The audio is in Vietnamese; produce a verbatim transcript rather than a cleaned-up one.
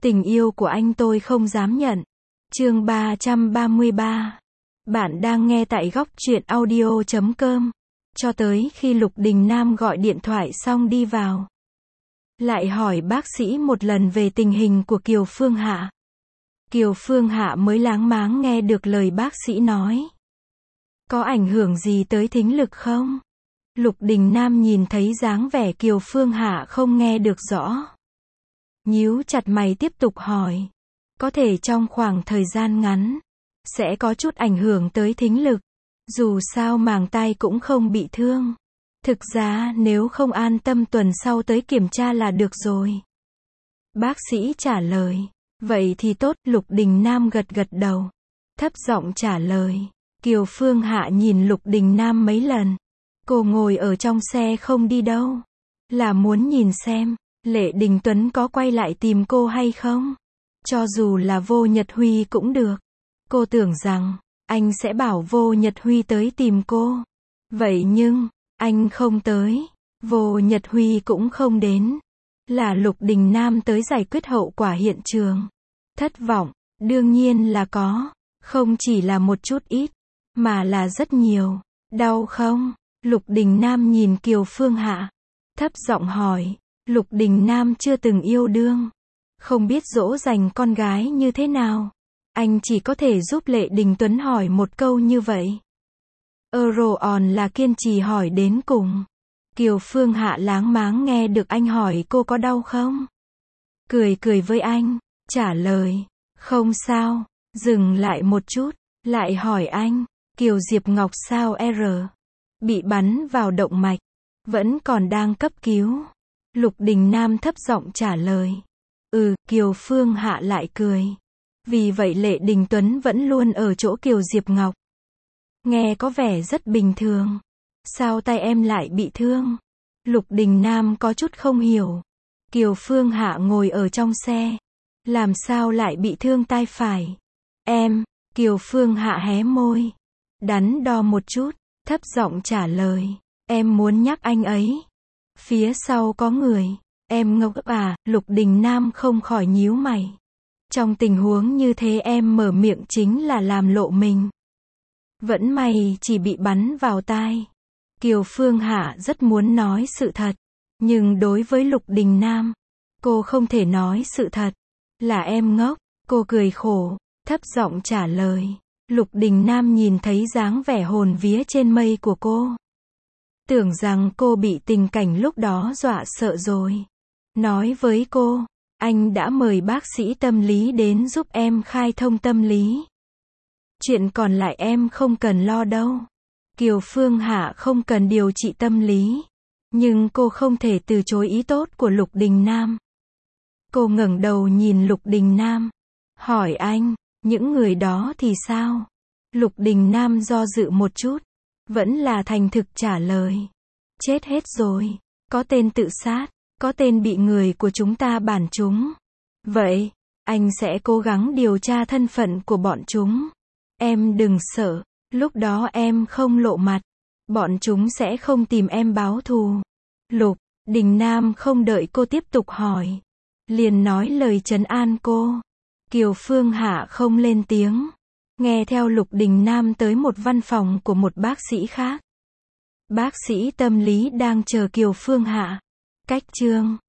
Tình yêu của anh tôi không dám nhận. Chương ba trăm ba mươi ba. Bạn đang nghe tại góc truyện audio chấm com. Cho tới khi Lục Đình Nam gọi điện thoại xong đi vào. Lại hỏi bác sĩ một lần về tình hình của Kiều Phương Hạ. Kiều Phương Hạ mới láng máng nghe được lời bác sĩ nói. Có ảnh hưởng gì tới thính lực không? Lục Đình Nam nhìn thấy dáng vẻ Kiều Phương Hạ không nghe được rõ. Nhíu chặt mày tiếp tục hỏi. Có thể trong khoảng thời gian ngắn, sẽ có chút ảnh hưởng tới thính lực. Dù sao màng tai cũng không bị thương. Thực ra nếu không an tâm tuần sau tới kiểm tra là được rồi. Bác sĩ trả lời. Vậy thì tốt, Lục Đình Nam gật gật đầu. Thấp giọng trả lời. Kiều Phương Hạ nhìn Lục Đình Nam mấy lần. Cô ngồi ở trong xe không đi đâu. Là muốn nhìn xem, Lệ Đình Tuấn có quay lại tìm cô hay không? Cho dù là Vô Nhật Huy cũng được. Cô tưởng rằng, anh sẽ bảo Vô Nhật Huy tới tìm cô. Vậy nhưng, anh không tới. Vô Nhật Huy cũng không đến. Là Lục Đình Nam tới giải quyết hậu quả hiện trường. Thất vọng, đương nhiên là có. Không chỉ là một chút ít, mà là rất nhiều. Đau không? Lục Đình Nam nhìn Kiều Phương Hạ. Thấp giọng hỏi. Lục Đình Nam chưa từng yêu đương. Không biết dỗ dành con gái như thế nào. Anh chỉ có thể giúp Lệ Đình Tuấn hỏi một câu như vậy. Euroon là kiên trì hỏi đến cùng. Kiều Phương Hạ láng máng nghe được anh hỏi cô có đau không? Cười cười với anh, trả lời. Không sao, dừng lại một chút, lại hỏi anh. Kiều Diệp Ngọc sao R? Bị bắn vào động mạch. Vẫn còn đang cấp cứu. Lục Đình Nam thấp giọng trả lời. Ừ, Kiều Phương Hạ lại cười. Vì vậy Lệ Đình Tuấn vẫn luôn ở chỗ Kiều Diệp Ngọc. Nghe có vẻ rất bình thường. Sao tay em lại bị thương? Lục Đình Nam có chút không hiểu. Kiều Phương Hạ ngồi ở trong xe. Làm sao lại bị thương tai phải? Em, Kiều Phương Hạ hé môi. Đắn đo một chút, thấp giọng trả lời. Em muốn nhắc anh ấy. Phía sau có người. Em ngốc à, Lục Đình Nam không khỏi nhíu mày. Trong tình huống như thế em mở miệng chính là làm lộ mình. Vẫn may chỉ bị bắn vào tai. Kiều Phương Hạ rất muốn nói sự thật. Nhưng đối với Lục Đình Nam, cô không thể nói sự thật. Là em ngốc, cô cười khổ, thấp giọng trả lời. Lục Đình Nam nhìn thấy dáng vẻ hồn vía trên mây của cô. Tưởng rằng cô bị tình cảnh lúc đó dọa sợ rồi. Nói với cô, anh đã mời bác sĩ tâm lý đến giúp em khai thông tâm lý. Chuyện còn lại em không cần lo đâu. Kiều Phương Hạ không cần điều trị tâm lý. Nhưng cô không thể từ chối ý tốt của Lục Đình Nam. Cô ngẩng đầu nhìn Lục Đình Nam. Hỏi anh, những người đó thì sao? Lục Đình Nam do dự một chút. Vẫn là thành thực trả lời. Chết hết rồi. Có tên tự sát. Có tên bị người của chúng ta bản chúng. Vậy, anh sẽ cố gắng điều tra thân phận của bọn chúng. Em đừng sợ. Lúc đó em không lộ mặt. Bọn chúng sẽ không tìm em báo thù. Lục Đình Nam không đợi cô tiếp tục hỏi. Liền nói lời trấn an cô. Kiều Phương Hạ không lên tiếng. Nghe theo Lục Đình Nam tới một văn phòng của một bác sĩ khác. Bác sĩ tâm lý đang chờ Kiều Phương Hạ. Cách chương